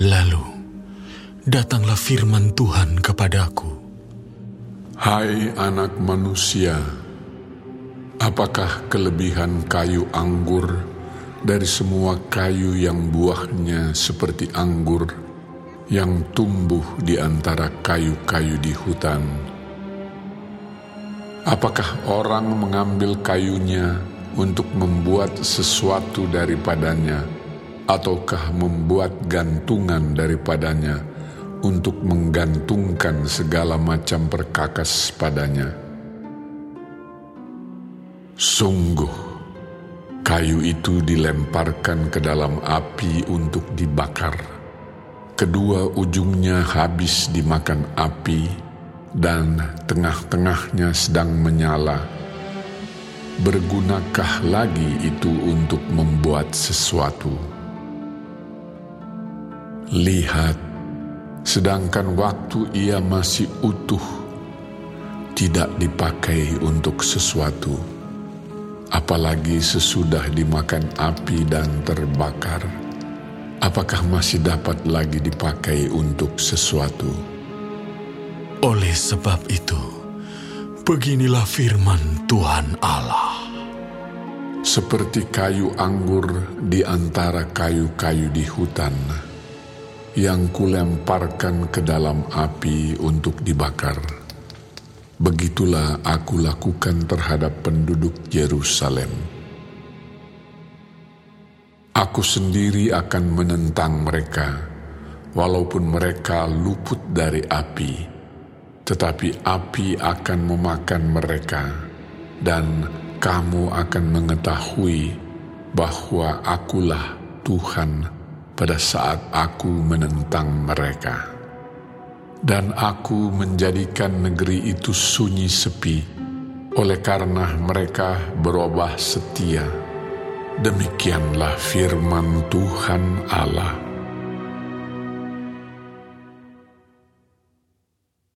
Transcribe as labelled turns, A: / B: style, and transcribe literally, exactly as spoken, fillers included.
A: Lalu datanglah firman Tuhan kepadaku.
B: Hai anak manusia, apakah kelebihan kayu anggur dari semua kayu yang buahnya seperti anggur yang tumbuh di antara kayu-kayu di hutan? Apakah orang mengambil kayunya untuk membuat sesuatu daripadanya, ataukah membuat gantungan daripadanya untuk menggantungkan segala macam perkakas padanya? Sungguh, kayu itu dilemparkan ke dalam api untuk dibakar. Kedua ujungnya habis dimakan api, dan tengah-tengahnya sedang menyala. Bergunakah lagi itu untuk membuat sesuatu? Lihat, sedangkan waktu ia masih utuh, tidak dipakai untuk sesuatu, apalagi sesudah dimakan api dan terbakar, apakah masih dapat lagi dipakai untuk sesuatu?
A: Oleh sebab itu, beginilah firman Tuhan Allah.
B: Seperti kayu anggur di antara kayu-kayu di hutan, yang kulemparkan ke dalam api untuk dibakar, begitulah aku lakukan terhadap penduduk Yerusalem. Aku sendiri akan menentang mereka, walaupun mereka luput dari api, tetapi api akan memakan mereka, dan kamu akan mengetahui bahwa akulah Tuhan pada saat aku menentang mereka. Dan aku menjadikan negeri itu sunyi sepi, oleh karena mereka berubah setia. Demikianlah firman Tuhan Allah.